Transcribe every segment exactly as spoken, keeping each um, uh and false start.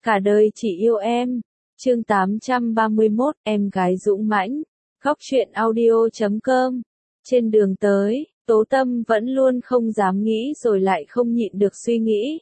Cả đời chỉ yêu em. Chương tám trăm ba mươi mốt, em gái dũng mãnh. Góc truyện audio chấm com. Trên đường tới, Tố Tâm vẫn luôn không dám nghĩ rồi lại không nhịn được suy nghĩ.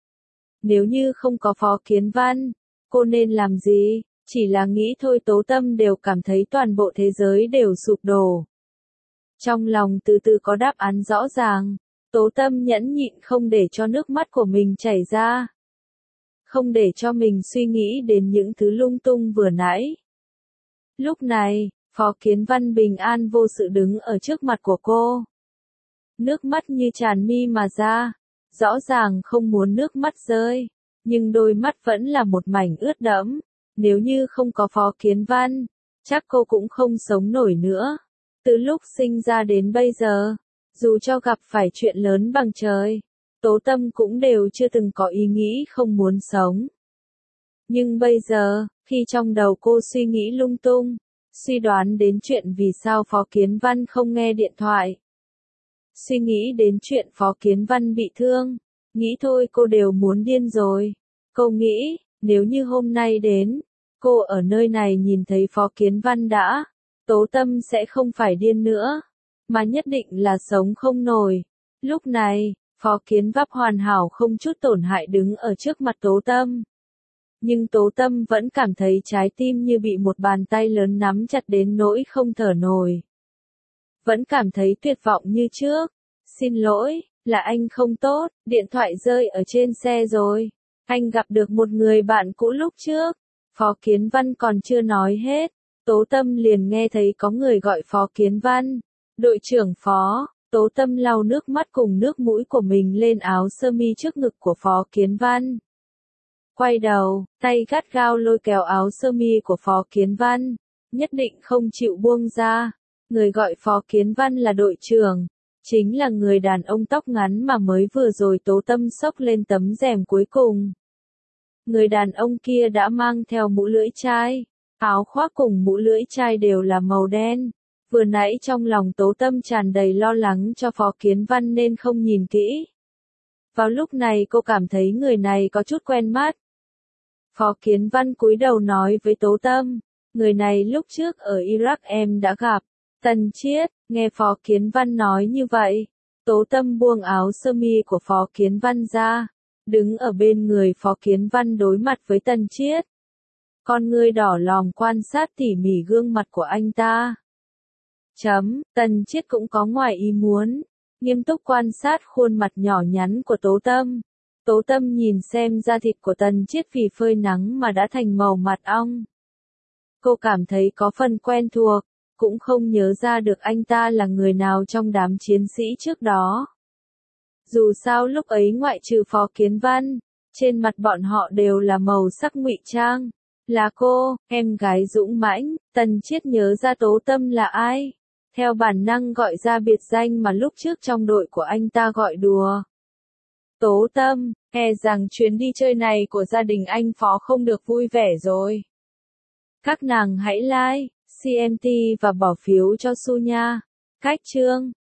Nếu như không có Phó Kiến Văn, cô nên làm gì? Chỉ là nghĩ thôi Tố Tâm đều cảm thấy toàn bộ thế giới đều sụp đổ. Trong lòng từ từ có đáp án rõ ràng, Tố Tâm nhẫn nhịn không để cho nước mắt của mình chảy ra. Không để cho mình suy nghĩ đến những thứ lung tung vừa nãy. Lúc này, Phó Kiến Văn bình an vô sự đứng ở trước mặt của cô. Nước mắt như tràn mi mà ra, rõ ràng không muốn nước mắt rơi, nhưng đôi mắt vẫn là một mảnh ướt đẫm. Nếu như không có Phó Kiến Văn, chắc cô cũng không sống nổi nữa. Từ lúc sinh ra đến bây giờ, dù cho gặp phải chuyện lớn bằng trời, Tố Tâm cũng đều chưa từng có ý nghĩ không muốn sống. Nhưng bây giờ, khi trong đầu cô suy nghĩ lung tung, suy đoán đến chuyện vì sao Phó Kiến Văn không nghe điện thoại, suy nghĩ đến chuyện Phó Kiến Văn bị thương, nghĩ thôi cô đều muốn điên rồi. Cô nghĩ, nếu như hôm nay đến, cô ở nơi này nhìn thấy Phó Kiến Văn đã, Tố Tâm sẽ không phải điên nữa, mà nhất định là sống không nổi. Lúc này, Phó Kiến Vấp hoàn hảo không chút tổn hại đứng ở trước mặt Tố Tâm. Nhưng Tố Tâm vẫn cảm thấy trái tim như bị một bàn tay lớn nắm chặt đến nỗi không thở nổi. Vẫn cảm thấy tuyệt vọng như trước. Xin lỗi, là anh không tốt, điện thoại rơi ở trên xe rồi. Anh gặp được một người bạn cũ lúc trước. Phó Kiến Văn còn chưa nói hết, Tố Tâm liền nghe thấy có người gọi Phó Kiến Văn. Đội trưởng Phó. Tố Tâm lau nước mắt cùng nước mũi của mình lên áo sơ mi trước ngực của Phó Kiến Văn. Quay đầu, tay gắt gao lôi kéo áo sơ mi của Phó Kiến Văn, nhất định không chịu buông ra. Người gọi Phó Kiến Văn là đội trưởng, chính là người đàn ông tóc ngắn mà mới vừa rồi Tố Tâm xốc lên tấm rèm cuối cùng. Người đàn ông kia đã mang theo mũ lưỡi chai, áo khoác cùng mũ lưỡi chai đều là màu đen. Vừa nãy trong lòng Tố Tâm tràn đầy lo lắng cho Phó Kiến Văn nên không nhìn kỹ. Vào lúc này cô cảm thấy người này có chút quen mắt. Phó Kiến Văn cúi đầu nói với Tố Tâm, người này lúc trước ở Iraq em đã gặp. Tần Chiết. Nghe Phó Kiến Văn nói như vậy, Tố Tâm buông áo sơ mi của Phó Kiến Văn ra, đứng ở bên người Phó Kiến Văn đối mặt với Tần Chiết. Con ngươi đỏ lòm quan sát tỉ mỉ gương mặt của anh ta. Chấm, Tần Chiết cũng có ngoài ý muốn, nghiêm túc quan sát khuôn mặt nhỏ nhắn của Tố Tâm. Tố Tâm nhìn xem da thịt của Tần Chiết vì phơi nắng mà đã thành màu mặt ong. Cô cảm thấy có phần quen thuộc, cũng không nhớ ra được anh ta là người nào trong đám chiến sĩ trước đó. Dù sao lúc ấy ngoại trừ Phó Kiến Văn, trên mặt bọn họ đều là màu sắc ngụy trang. Là cô, em gái dũng mãnh. Tần Chiết nhớ ra Tố Tâm là ai. Theo bản năng gọi ra biệt danh mà lúc trước trong đội của anh ta gọi đùa. Tố Tâm, e rằng chuyến đi chơi này của gia đình anh Phó không được vui vẻ rồi. Các nàng hãy like, xê em tê và bỏ phiếu cho Su nha. Cách chương.